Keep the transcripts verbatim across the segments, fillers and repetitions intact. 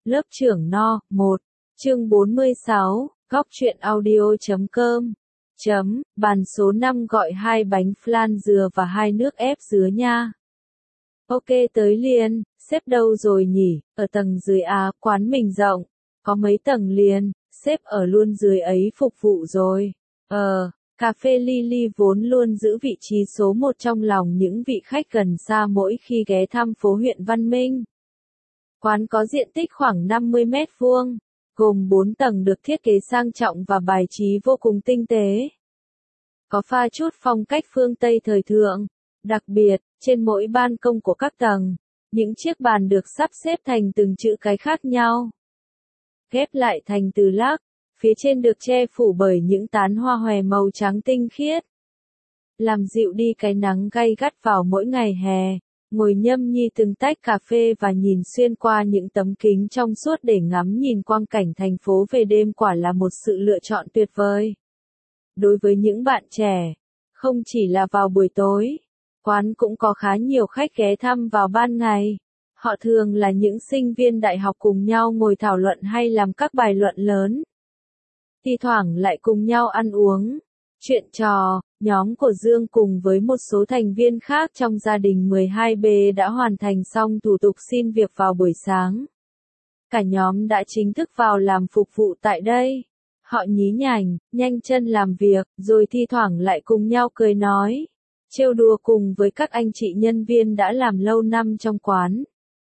Lớp trưởng No, một, chương bốn mươi sáu, góc truyện audio chấm com. Chấm, bàn số năm gọi hai bánh flan dừa và hai nước ép dứa nha. Ok tới liền, xếp đâu rồi nhỉ, ở tầng dưới à, quán mình rộng, có mấy tầng liền, xếp ở luôn dưới ấy phục vụ rồi. Ờ, cà phê Lily vốn luôn giữ vị trí số một trong lòng những vị khách gần xa mỗi khi ghé thăm phố huyện Văn Minh. Quán có diện tích khoảng năm mươi mét vuông, gồm bốn tầng được thiết kế sang trọng và bài trí vô cùng tinh tế. Có pha chút phong cách phương Tây thời thượng. Đặc biệt, trên mỗi ban công của các tầng, những chiếc bàn được sắp xếp thành từng chữ cái khác nhau. Ghép lại thành từ lác, phía trên được che phủ bởi những tán hoa hòe màu trắng tinh khiết. Làm dịu đi cái nắng gay gắt vào mỗi ngày hè, ngồi nhâm nhi từng tách cà phê và nhìn xuyên qua những tấm kính trong suốt để ngắm nhìn quang cảnh thành phố về đêm quả là một sự lựa chọn tuyệt vời. Đối với những bạn trẻ, không chỉ là vào buổi tối, quán cũng có khá nhiều khách ghé thăm vào ban ngày. Họ thường là những sinh viên đại học cùng nhau ngồi thảo luận hay làm các bài luận lớn. Thi thoảng lại cùng nhau ăn uống, chuyện trò. Nhóm của Dương cùng với một số thành viên khác trong gia đình mười hai B đã hoàn thành xong thủ tục xin việc vào buổi sáng. Cả nhóm đã chính thức vào làm phục vụ tại đây. Họ nhí nhảnh, nhanh chân làm việc, rồi thi thoảng lại cùng nhau cười nói, trêu đùa cùng với các anh chị nhân viên đã làm lâu năm trong quán.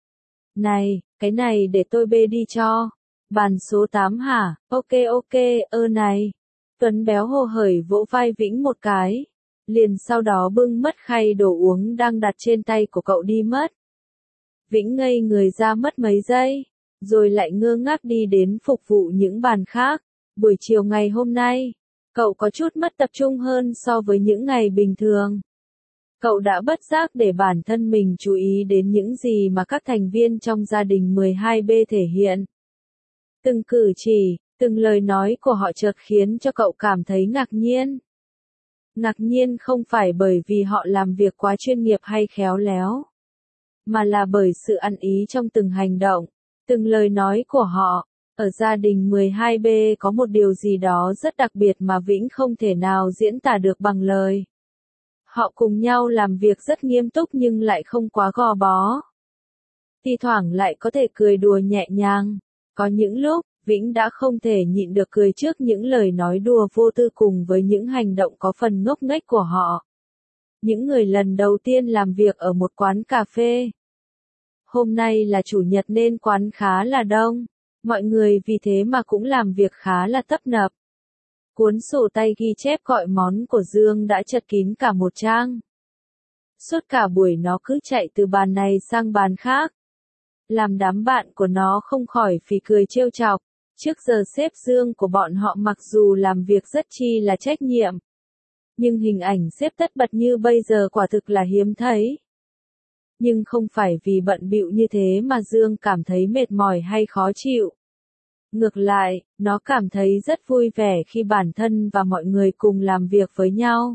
Này, cái này để tôi bê đi cho. Bàn số tám hả? Ok ok, ơ này. Tuấn béo hồ hởi vỗ vai Vĩnh một cái, liền sau đó bưng mất khay đồ uống đang đặt trên tay của cậu đi mất. Vĩnh ngây người ra mất mấy giây, rồi lại ngơ ngác đi đến phục vụ những bàn khác. Buổi chiều ngày hôm nay, cậu có chút mất tập trung hơn so với những ngày bình thường. Cậu đã bất giác để bản thân mình chú ý đến những gì mà các thành viên trong gia đình mười hai B thể hiện. Từng cử chỉ, từng lời nói của họ chợt khiến cho cậu cảm thấy ngạc nhiên. Ngạc nhiên không phải bởi vì họ làm việc quá chuyên nghiệp hay khéo léo, mà là bởi sự ăn ý trong từng hành động, từng lời nói của họ. Ở gia đình mười hai B có một điều gì đó rất đặc biệt mà Vĩnh không thể nào diễn tả được bằng lời. Họ cùng nhau làm việc rất nghiêm túc nhưng lại không quá gò bó. Thi thoảng lại có thể cười đùa nhẹ nhàng. Có những lúc, Vĩnh đã không thể nhịn được cười trước những lời nói đùa vô tư cùng với những hành động có phần ngốc nghếch của họ. Những người lần đầu tiên làm việc ở một quán cà phê. Hôm nay là chủ nhật nên quán khá là đông. Mọi người vì thế mà cũng làm việc khá là tấp nập. Cuốn sổ tay ghi chép gọi món của Dương đã chật kín cả một trang. Suốt cả buổi nó cứ chạy từ bàn này sang bàn khác. Làm đám bạn của nó không khỏi phì cười trêu chọc. Trước giờ sếp Dương của bọn họ mặc dù làm việc rất chi là trách nhiệm, nhưng hình ảnh sếp tất bật như bây giờ quả thực là hiếm thấy. Nhưng không phải vì bận bịu như thế mà Dương cảm thấy mệt mỏi hay khó chịu. Ngược lại, nó cảm thấy rất vui vẻ khi bản thân và mọi người cùng làm việc với nhau.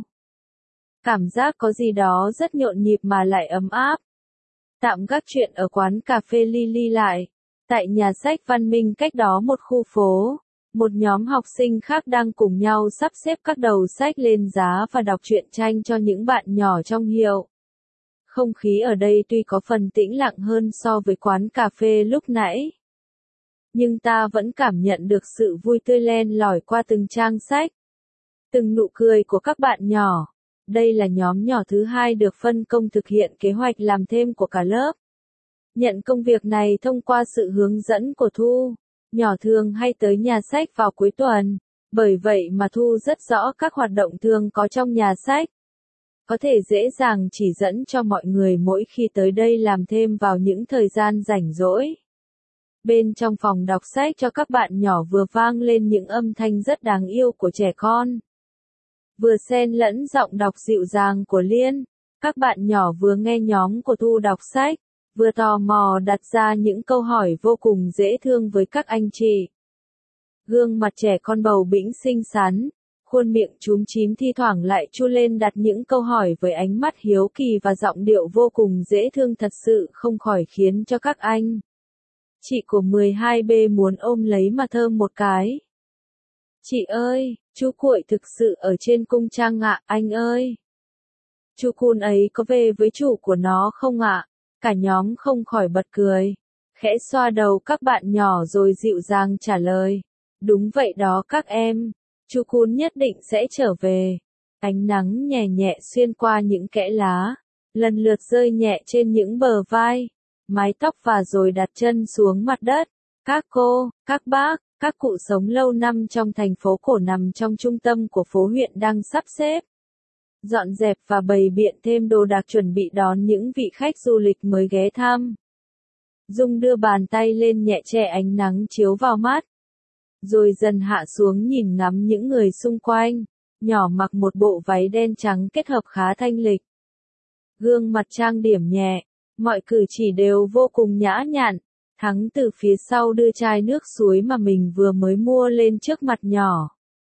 Cảm giác có gì đó rất nhộn nhịp mà lại ấm áp. Tạm gác chuyện ở quán cà phê Lily lại. Tại nhà sách Văn Minh cách đó một khu phố, một nhóm học sinh khác đang cùng nhau sắp xếp các đầu sách lên giá và đọc truyện tranh cho những bạn nhỏ trong hiệu. Không khí ở đây tuy có phần tĩnh lặng hơn so với quán cà phê lúc nãy, nhưng ta vẫn cảm nhận được sự vui tươi len lỏi qua từng trang sách, từng nụ cười của các bạn nhỏ. Đây là nhóm nhỏ thứ hai được phân công thực hiện kế hoạch làm thêm của cả lớp. Nhận công việc này thông qua sự hướng dẫn của Thu. Nhỏ thường hay tới nhà sách vào cuối tuần, bởi vậy mà Thu rất rõ các hoạt động thường có trong nhà sách. Có thể dễ dàng chỉ dẫn cho mọi người mỗi khi tới đây làm thêm vào những thời gian rảnh rỗi. Bên trong phòng đọc sách cho các bạn nhỏ vừa vang lên những âm thanh rất đáng yêu của trẻ con, vừa xen lẫn giọng đọc dịu dàng của Liên. Các bạn nhỏ vừa nghe nhóm của Thu đọc sách, vừa tò mò đặt ra những câu hỏi vô cùng dễ thương với các anh chị. Gương mặt trẻ con bầu bĩnh xinh xắn, khuôn miệng chúm chím thi thoảng lại chu lên đặt những câu hỏi với ánh mắt hiếu kỳ và giọng điệu vô cùng dễ thương thật sự không khỏi khiến cho các anh Chị của mười hai B muốn ôm lấy mà thơm một cái. Chị ơi, chú cuội thực sự ở trên cung trang ạ, anh ơi. Chú cún ấy có về với chủ của nó không ạ? Cả nhóm không khỏi bật cười. Khẽ xoa đầu các bạn nhỏ rồi dịu dàng trả lời. Đúng vậy đó các em. Chú cún nhất định sẽ trở về. Ánh nắng nhẹ nhẹ xuyên qua những kẽ lá, lần lượt rơi nhẹ trên những bờ vai, mái tóc và rồi đặt chân xuống mặt đất. Các cô, các bác, các cụ sống lâu năm trong thành phố cổ nằm trong trung tâm của phố huyện đang sắp xếp, dọn dẹp và bày biện thêm đồ đạc chuẩn bị đón những vị khách du lịch mới ghé thăm. Dung đưa bàn tay lên nhẹ che ánh nắng chiếu vào mắt, rồi dần hạ xuống nhìn ngắm những người xung quanh. Nhỏ mặc một bộ váy đen trắng kết hợp khá thanh lịch. Gương mặt trang điểm nhẹ, mọi cử chỉ đều vô cùng nhã nhặn. Thắng từ phía sau đưa chai nước suối mà mình vừa mới mua lên trước mặt nhỏ.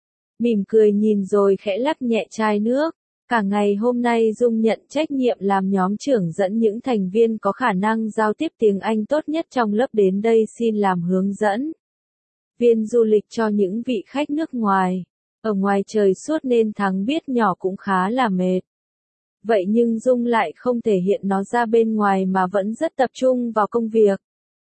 Mỉm cười nhìn rồi khẽ lắc nhẹ chai nước. Cả ngày hôm nay Dung nhận trách nhiệm làm nhóm trưởng dẫn những thành viên có khả năng giao tiếp tiếng Anh tốt nhất trong lớp đến đây xin làm hướng dẫn viên du lịch cho những vị khách nước ngoài. Ở ngoài trời suốt nên Thắng biết nhỏ cũng khá là mệt. Vậy nhưng Dung lại không thể hiện nó ra bên ngoài mà vẫn rất tập trung vào công việc.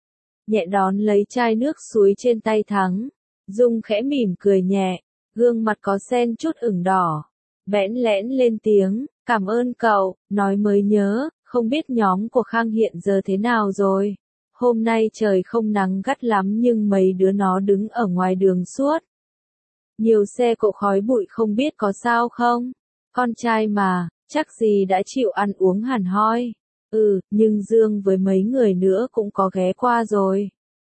Nhẹ đón lấy chai nước suối trên tay Thắng. Dung khẽ mỉm cười nhẹ, gương mặt có xen chút ửng đỏ. Bẽn lẽn lên tiếng, cảm ơn cậu, nói mới nhớ, không biết nhóm của Khang hiện giờ thế nào rồi. Hôm nay trời không nắng gắt lắm nhưng mấy đứa nó đứng ở ngoài đường suốt. Nhiều xe cộ khói bụi không biết có sao không? Con trai mà, chắc gì đã chịu ăn uống hẳn hoi. Ừ, nhưng Dương với mấy người nữa cũng có ghé qua rồi.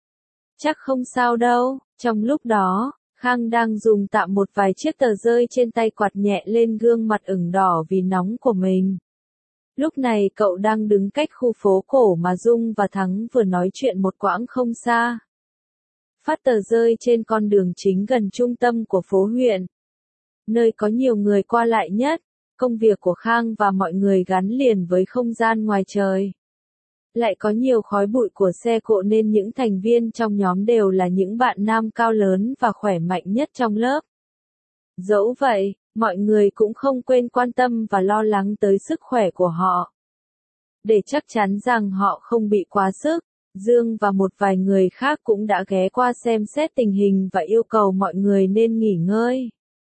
Chắc không sao đâu. Trong lúc đó, Khang đang dùng tạm một vài chiếc tờ rơi trên tay quạt nhẹ lên gương mặt ửng đỏ vì nóng của mình. Lúc này cậu đang đứng cách khu phố cổ mà Dung và Thắng vừa nói chuyện một quãng không xa. Phát tờ rơi trên con đường chính gần trung tâm của phố huyện, nơi có nhiều người qua lại nhất. Công việc của Khang và mọi người gắn liền với không gian ngoài trời. Lại có nhiều khói bụi của xe cộ nên những thành viên trong nhóm đều là những bạn nam cao lớn và khỏe mạnh nhất trong lớp. Dẫu vậy, mọi người cũng không quên quan tâm và lo lắng tới sức khỏe của họ. Để chắc chắn rằng họ không bị quá sức, Dương và một vài người khác cũng đã ghé qua xem xét tình hình và yêu cầu mọi người nên nghỉ ngơi,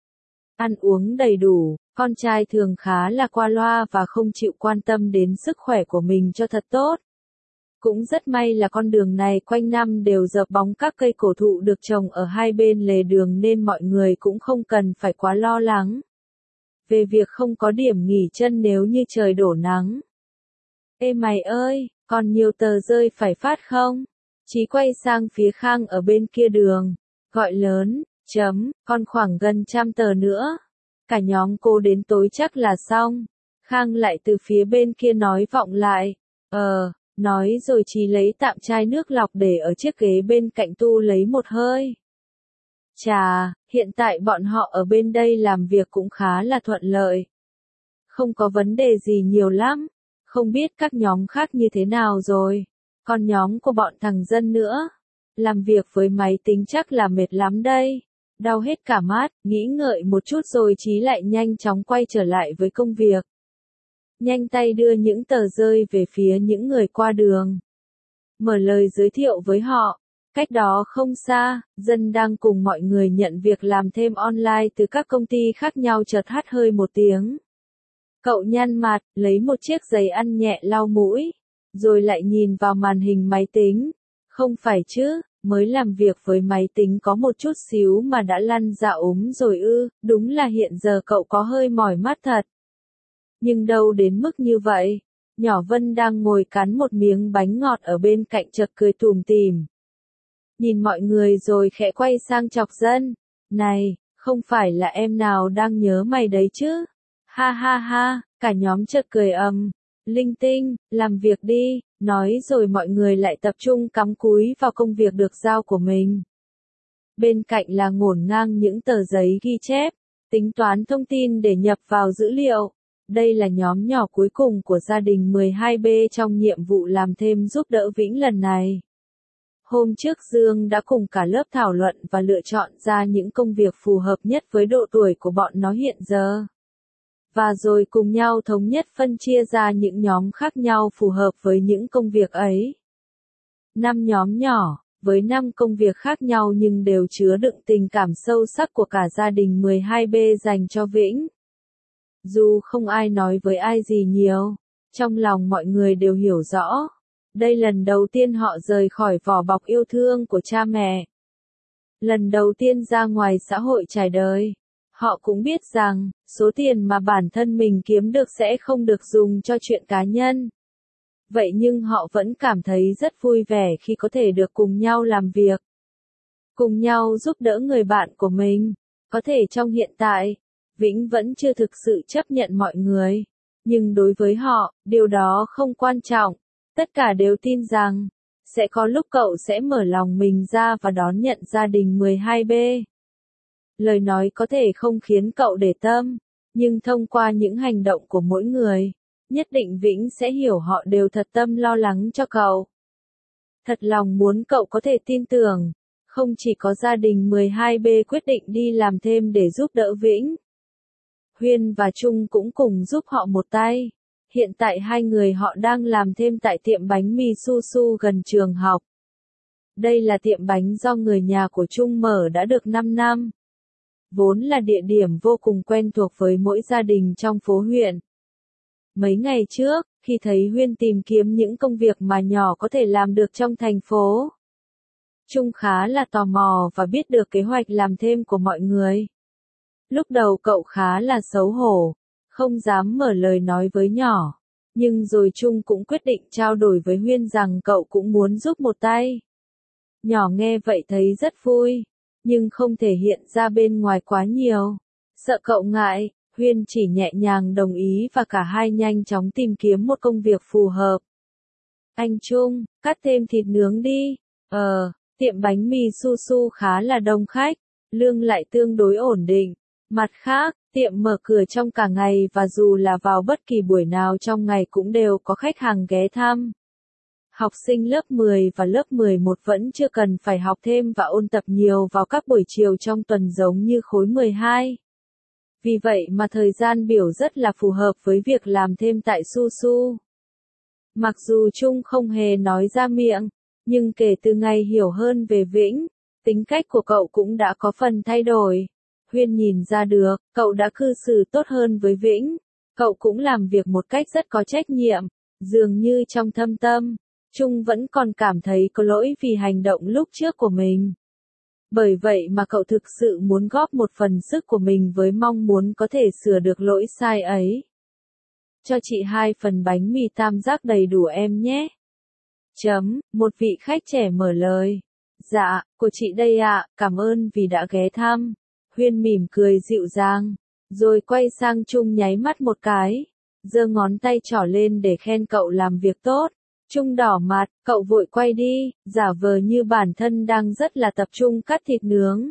ăn uống đầy đủ. Con trai thường khá là qua loa và không chịu quan tâm đến sức khỏe của mình cho thật tốt. Cũng rất may là con đường này quanh năm đều dợp bóng các cây cổ thụ được trồng ở hai bên lề đường nên mọi người cũng không cần phải quá lo lắng về việc không có điểm nghỉ chân nếu như trời đổ nắng. Ê mày ơi, còn nhiều tờ rơi phải phát không? Chí quay sang phía Khang ở bên kia đường, gọi lớn, chấm, còn khoảng gần trăm tờ nữa. Cả nhóm cô đến tối chắc là xong. Khang lại từ phía bên kia nói vọng lại. Ờ, nói rồi Chí lấy tạm chai nước lọc để ở chiếc ghế bên cạnh tu lấy một hơi. Chà, hiện tại bọn họ ở bên đây làm việc cũng khá là thuận lợi. Không có vấn đề gì nhiều lắm. Không biết các nhóm khác như thế nào rồi. Còn nhóm của bọn thằng Dân nữa. Làm việc với máy tính chắc là mệt lắm đây. Đau hết cả mắt, nghĩ ngợi một chút rồi Chí lại nhanh chóng quay trở lại với công việc. Nhanh tay đưa những tờ rơi về phía những người qua đường. Mở lời giới thiệu với họ. Cách đó không xa, Dân đang cùng mọi người nhận việc làm thêm online từ các công ty khác nhau chợt hắt hơi một tiếng. Cậu nhăn mặt, lấy một chiếc giấy ăn nhẹ lau mũi, rồi lại nhìn vào màn hình máy tính. Không phải chứ, mới làm việc với máy tính có một chút xíu mà đã lăn ra ốm rồi ư, đúng là hiện giờ cậu có hơi mỏi mắt thật. Nhưng đâu đến mức như vậy. Nhỏ Vân đang ngồi cắn một miếng bánh ngọt ở bên cạnh chợt cười tủm tỉm. Nhìn mọi người rồi khẽ quay sang chọc Dân. Này, không phải là em nào đang nhớ mày đấy chứ? Ha ha ha, cả nhóm chợt cười ầm. Linh tinh, làm việc đi, nói rồi mọi người lại tập trung cắm cúi vào công việc được giao của mình. Bên cạnh là ngổn ngang những tờ giấy ghi chép, tính toán thông tin để nhập vào dữ liệu. Đây là nhóm nhỏ cuối cùng của gia đình mười hai B trong nhiệm vụ làm thêm giúp đỡ Vĩnh lần này. Hôm trước Dương đã cùng cả lớp thảo luận và lựa chọn ra những công việc phù hợp nhất với độ tuổi của bọn nó hiện giờ. Và rồi cùng nhau thống nhất phân chia ra những nhóm khác nhau phù hợp với những công việc ấy. Năm nhóm nhỏ, với năm công việc khác nhau nhưng đều chứa đựng tình cảm sâu sắc của cả gia đình mười hai B dành cho Vĩnh. Dù không ai nói với ai gì nhiều, trong lòng mọi người đều hiểu rõ. Đây lần đầu tiên họ rời khỏi vỏ bọc yêu thương của cha mẹ. Lần đầu tiên ra ngoài xã hội trải đời. Họ cũng biết rằng, số tiền mà bản thân mình kiếm được sẽ không được dùng cho chuyện cá nhân. Vậy nhưng họ vẫn cảm thấy rất vui vẻ khi có thể được cùng nhau làm việc. Cùng nhau giúp đỡ người bạn của mình. Có thể trong hiện tại, Vĩnh vẫn chưa thực sự chấp nhận mọi người. Nhưng đối với họ, điều đó không quan trọng. Tất cả đều tin rằng, sẽ có lúc cậu sẽ mở lòng mình ra và đón nhận gia đình mười hai B. Lời nói có thể không khiến cậu để tâm, nhưng thông qua những hành động của mỗi người, nhất định Vĩnh sẽ hiểu họ đều thật tâm lo lắng cho cậu. Thật lòng muốn cậu có thể tin tưởng, không chỉ có gia đình mười hai B quyết định đi làm thêm để giúp đỡ Vĩnh. Huyên và Trung cũng cùng giúp họ một tay. Hiện tại hai người họ đang làm thêm tại tiệm bánh mì Su Su gần trường học. Đây là tiệm bánh do người nhà của Trung mở đã được năm năm. Vốn là địa điểm vô cùng quen thuộc với mỗi gia đình trong phố huyện. Mấy ngày trước, khi thấy Huyên tìm kiếm những công việc mà nhỏ có thể làm được trong thành phố, Trung khá là tò mò và biết được kế hoạch làm thêm của mọi người. Lúc đầu cậu khá là xấu hổ, không dám mở lời nói với nhỏ. Nhưng rồi Trung cũng quyết định trao đổi với Huyên rằng cậu cũng muốn giúp một tay. Nhỏ nghe vậy thấy rất vui, nhưng không thể hiện ra bên ngoài quá nhiều. Sợ cậu ngại, Huyên chỉ nhẹ nhàng đồng ý và cả hai nhanh chóng tìm kiếm một công việc phù hợp. Anh Trung, cắt thêm thịt nướng đi. Ờ, tiệm bánh mì Su Su khá là đông khách, lương lại tương đối ổn định. Mặt khác, tiệm mở cửa trong cả ngày và dù là vào bất kỳ buổi nào trong ngày cũng đều có khách hàng ghé thăm. Học sinh lớp mười và lớp mười một vẫn chưa cần phải học thêm và ôn tập nhiều vào các buổi chiều trong tuần giống như khối mười hai. Vì vậy mà thời gian biểu rất là phù hợp với việc làm thêm tại Su Su. Mặc dù Trung không hề nói ra miệng, nhưng kể từ ngày hiểu hơn về Vĩnh, tính cách của cậu cũng đã có phần thay đổi. Huyên nhìn ra được, cậu đã cư xử tốt hơn với Vĩnh. Cậu cũng làm việc một cách rất có trách nhiệm, dường như trong thâm tâm, Trung vẫn còn cảm thấy có lỗi vì hành động lúc trước của mình. Bởi vậy mà cậu thực sự muốn góp một phần sức của mình với mong muốn có thể sửa được lỗi sai ấy. Cho chị hai phần bánh mì tam giác đầy đủ em nhé. Chấm, một vị khách trẻ mở lời. Dạ, của chị đây ạ, cảm ơn vì đã ghé thăm. Huyên mỉm cười dịu dàng, rồi quay sang Trung nháy mắt một cái, giơ ngón tay trỏ lên để khen cậu làm việc tốt. Trung đỏ mặt, cậu vội quay đi, giả vờ như bản thân đang rất là tập trung cắt thịt nướng.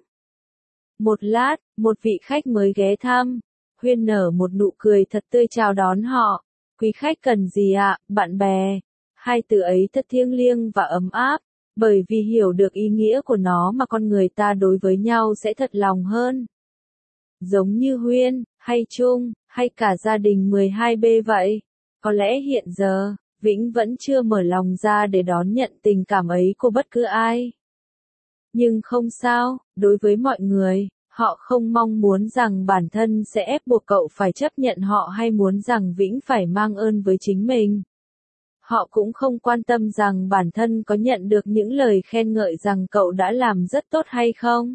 Một lát, một vị khách mới ghé thăm. Huyên nở một nụ cười thật tươi chào đón họ. Quý khách cần gì ạ, bạn bè? Hai từ ấy thật thiêng liêng và ấm áp. Bởi vì hiểu được ý nghĩa của nó mà con người ta đối với nhau sẽ thật lòng hơn. Giống như Huyên, hay Trung, hay cả gia đình mười hai B vậy. Có lẽ hiện giờ, Vĩnh vẫn chưa mở lòng ra để đón nhận tình cảm ấy của bất cứ ai. Nhưng không sao, đối với mọi người, họ không mong muốn rằng bản thân sẽ ép buộc cậu phải chấp nhận họ hay muốn rằng Vĩnh phải mang ơn với chính mình. Họ cũng không quan tâm rằng bản thân có nhận được những lời khen ngợi rằng cậu đã làm rất tốt hay không.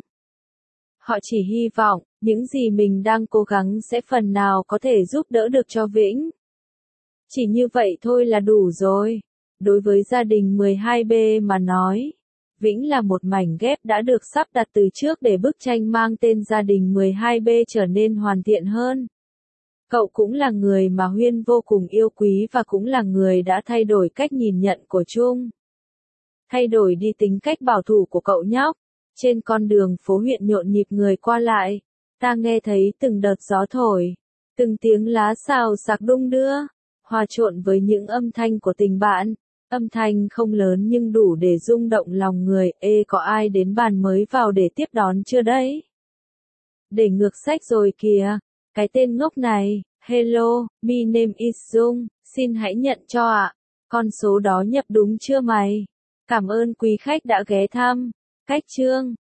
Họ chỉ hy vọng, những gì mình đang cố gắng sẽ phần nào có thể giúp đỡ được cho Vĩnh. Chỉ như vậy thôi là đủ rồi. Đối với gia đình mười hai B mà nói, Vĩnh là một mảnh ghép đã được sắp đặt từ trước để bức tranh mang tên gia đình mười hai B trở nên hoàn thiện hơn. Cậu cũng là người mà Huyên vô cùng yêu quý và cũng là người đã thay đổi cách nhìn nhận của Trung. Thay đổi đi tính cách bảo thủ của cậu nhóc. Trên con đường phố huyện nhộn nhịp người qua lại, ta nghe thấy từng đợt gió thổi, từng tiếng lá xào xạc đung đưa, hòa trộn với những âm thanh của tình bạn. Âm thanh không lớn nhưng đủ để rung động lòng người. Ê, có ai đến bàn mới vào để tiếp đón chưa đấy? Để ngược sách rồi kìa. Cái tên ngốc này. Hello, my name is Dung. Xin hãy nhận cho ạ. Con số đó nhập đúng chưa mày? Cảm ơn quý khách đã ghé thăm. Cách chương